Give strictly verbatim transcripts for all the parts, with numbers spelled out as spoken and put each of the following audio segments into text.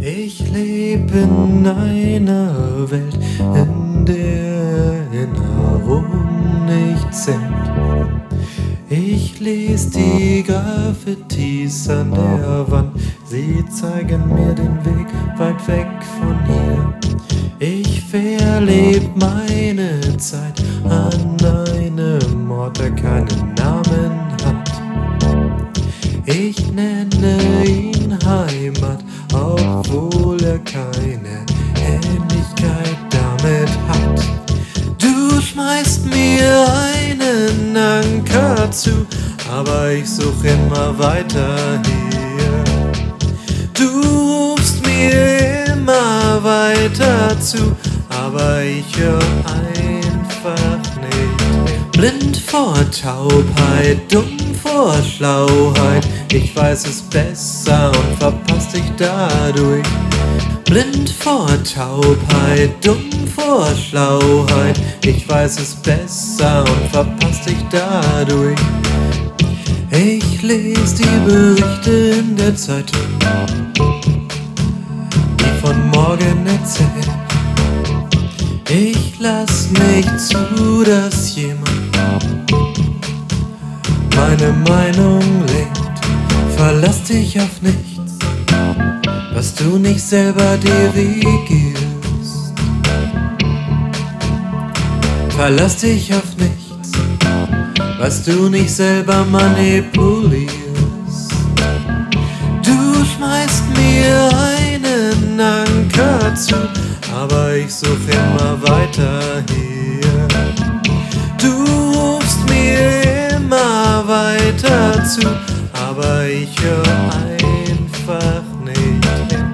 Ich leb in einer Welt, in der Erinnerung nicht zählt. Ich les die Graffitis an der Wand, sie zeigen mir den Weg weit weg von hier. Ich verleb meine Zeit an einem Ort, der keinen Namen hat. Ich nenne ihn Heimat, obwohl er keine Ähnlichkeit damit hat. Du schmeißt mir einen Anker zu, aber ich such immer weiter hier. Du rufst mir immer weiter zu, aber ich hör einfach nicht. Blind vor Taubheit, dumm vor Schlauheit, ich weiß es besser und verpass dich dadurch. Blind vor Taubheit, dumm vor Schlauheit, ich weiß es besser und verpass dich dadurch. Ich les die Berichte in der Zeitung, die von morgen erzählt. Ich lass nicht zu, dass jemand meine Meinung lenkt. Verlass dich auf nichts, was du nicht selber dirigierst. Verlass dich auf nichts, was du nicht selber manipulierst. Du schmeißt mir einen Anker zu, aber ich such immer weiter hier. Du rufst mir immer weiter zu, aber ich hör einfach nicht hin.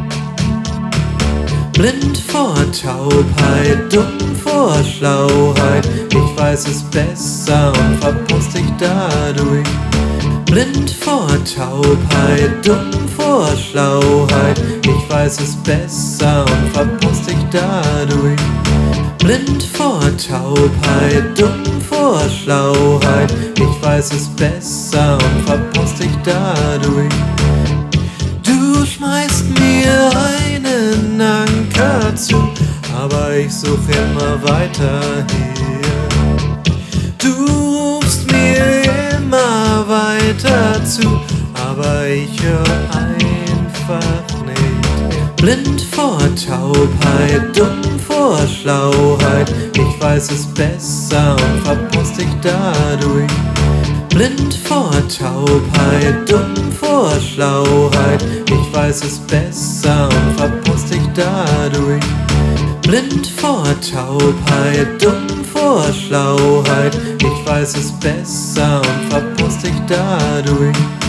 Blind vor Taubheit, dumm vor Schlauheit, ich weiß es besser und verpass dich dadurch. Blind vor Taubheit, dumm vor Schlauheit, ich weiß es besser und verpass dich dadurch. Blind vor Taubheit, dumm vor Schlauheit, ich weiß es besser und verpass dich dadurch. Du schmeißt mir einen Anker zu, aber ich such immer weiter hier. Du rufst mir immer weiter zu, aber ich hör einfach nicht. Blind vor Taubheit, dumm vor Schlauheit, ich weiß es besser und verpass dich dadurch. Blind vor Taubheit, dumm vor Schlauheit, ich weiß es besser und verpass dich dadurch. Blind vor Taubheit, dumm vor Schlauheit, ich weiß es besser und verpass dich dadurch.